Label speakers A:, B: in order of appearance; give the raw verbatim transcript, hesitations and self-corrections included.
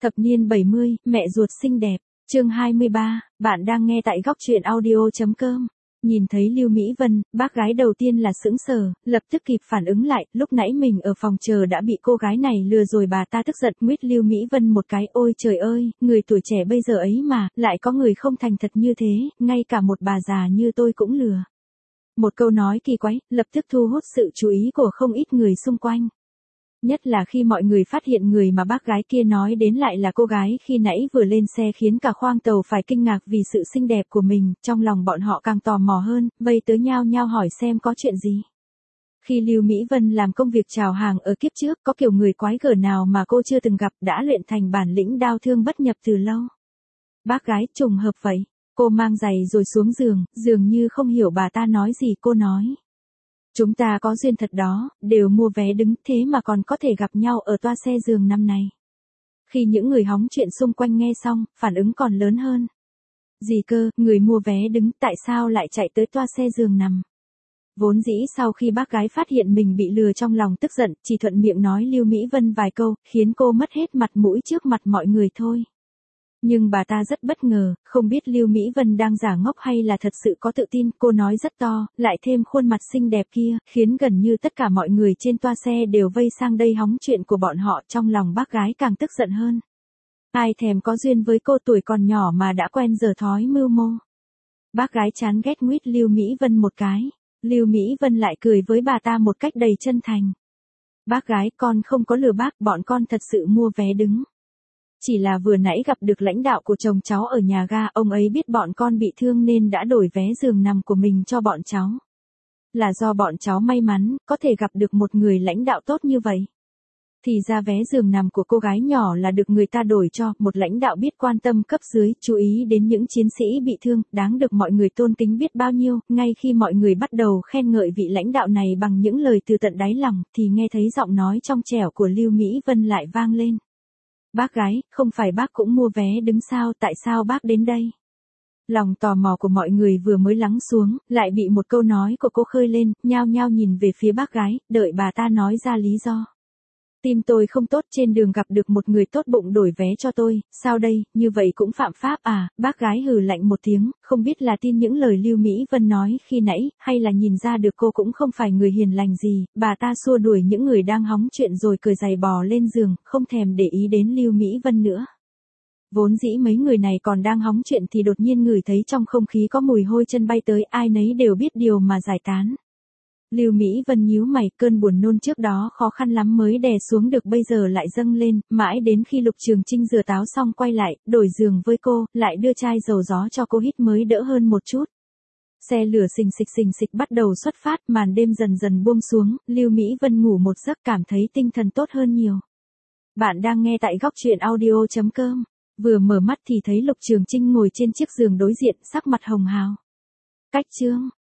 A: Thập niên bảy mươi, mẹ ruột xinh đẹp, chương hai mươi ba, bạn đang nghe tại góc truyện audio.com. Nhìn thấy Lưu Mỹ Vân, bác gái đầu tiên là sững sờ, lập tức kịp phản ứng lại, lúc nãy mình ở phòng chờ đã bị cô gái này lừa rồi, bà ta tức giận nguyết Lưu Mỹ Vân một cái, ôi trời ơi, người tuổi trẻ bây giờ ấy mà, lại có người không thành thật như thế, ngay cả một bà già như tôi cũng lừa. Một câu nói kỳ quái, lập tức thu hút sự chú ý của không ít người xung quanh. Nhất là khi mọi người phát hiện người mà bác gái kia nói đến lại là cô gái khi nãy vừa lên xe, khiến cả khoang tàu phải kinh ngạc vì sự xinh đẹp của mình, trong lòng bọn họ càng tò mò hơn, vây tới nhao nhao hỏi xem có chuyện gì. Khi Lưu Mỹ Vân làm công việc chào hàng ở kiếp trước, có kiểu người quái gở nào mà cô chưa từng gặp, đã luyện thành bản lĩnh đao thương bất nhập từ lâu. Bác gái trùng hợp vậy, cô mang giày rồi xuống giường, dường như không hiểu bà ta nói gì, cô nói. Chúng ta có duyên thật đó, đều mua vé đứng thế mà còn có thể gặp nhau ở toa xe giường năm này. Khi những người hóng chuyện xung quanh nghe xong, phản ứng còn lớn hơn. Gì cơ, người mua vé đứng tại sao lại chạy tới toa xe giường nằm? Vốn dĩ sau khi bác gái phát hiện mình bị lừa, trong lòng tức giận, chỉ thuận miệng nói Lưu Mỹ Vân vài câu, khiến cô mất hết mặt mũi trước mặt mọi người thôi. Nhưng bà ta rất bất ngờ, không biết Lưu Mỹ Vân đang giả ngốc hay là thật sự có tự tin, cô nói rất to, lại thêm khuôn mặt xinh đẹp kia, khiến gần như tất cả mọi người trên toa xe đều vây sang đây hóng chuyện của bọn họ, trong lòng bác gái càng tức giận hơn. Ai thèm có duyên với cô tuổi còn nhỏ mà đã quen giờ thói mưu mô. Bác gái chán ghét nguyết Lưu Mỹ Vân một cái, Lưu Mỹ Vân lại cười với bà ta một cách đầy chân thành. Bác gái, con không có lừa bác, bọn con thật sự mua vé đứng. Chỉ là vừa nãy gặp được lãnh đạo của chồng cháu ở nhà ga, ông ấy biết bọn con bị thương nên đã đổi vé giường nằm của mình cho bọn cháu. Là do bọn cháu may mắn, có thể gặp được một người lãnh đạo tốt như vậy. Thì ra vé giường nằm của cô gái nhỏ là được người ta đổi cho, một lãnh đạo biết quan tâm cấp dưới, chú ý đến những chiến sĩ bị thương, đáng được mọi người tôn kính biết bao nhiêu. Ngay khi mọi người bắt đầu khen ngợi vị lãnh đạo này bằng những lời từ tận đáy lòng, thì nghe thấy giọng nói trong trẻo của Lưu Mỹ Vân lại vang lên. Bác gái, không phải bác cũng mua vé đứng sao, tại sao bác đến đây? Lòng tò mò của mọi người vừa mới lắng xuống, lại bị một câu nói của cô khơi lên, nhao nhao nhìn về phía bác gái, đợi bà ta nói ra lý do. Tim tôi không tốt, trên đường gặp được một người tốt bụng đổi vé cho tôi, sao đây, như vậy cũng phạm pháp à? Bác gái hừ lạnh một tiếng, không biết là tin những lời Lưu Mỹ Vân nói khi nãy, hay là nhìn ra được cô cũng không phải người hiền lành gì, bà ta xua đuổi những người đang hóng chuyện rồi cởi giày bò lên giường, không thèm để ý đến Lưu Mỹ Vân nữa. Vốn dĩ mấy người này còn đang hóng chuyện thì đột nhiên ngửi thấy trong không khí có mùi hôi chân bay tới, ai nấy đều biết điều mà giải tán. Lưu Mỹ Vân nhíu mày, cơn buồn nôn trước đó khó khăn lắm mới đè xuống được bây giờ lại dâng lên, mãi đến khi Lục Trường Trinh rửa táo xong quay lại, đổi giường với cô, lại đưa chai dầu gió cho cô hít mới đỡ hơn một chút. Xe lửa xình xịch xình xịch bắt đầu xuất phát, màn đêm dần dần buông xuống, Lưu Mỹ Vân ngủ một giấc cảm thấy tinh thần tốt hơn nhiều. Bạn đang nghe tại góc truyện audio.com, vừa mở mắt thì thấy Lục Trường Trinh ngồi trên chiếc giường đối diện, sắc mặt hồng hào. Cách chương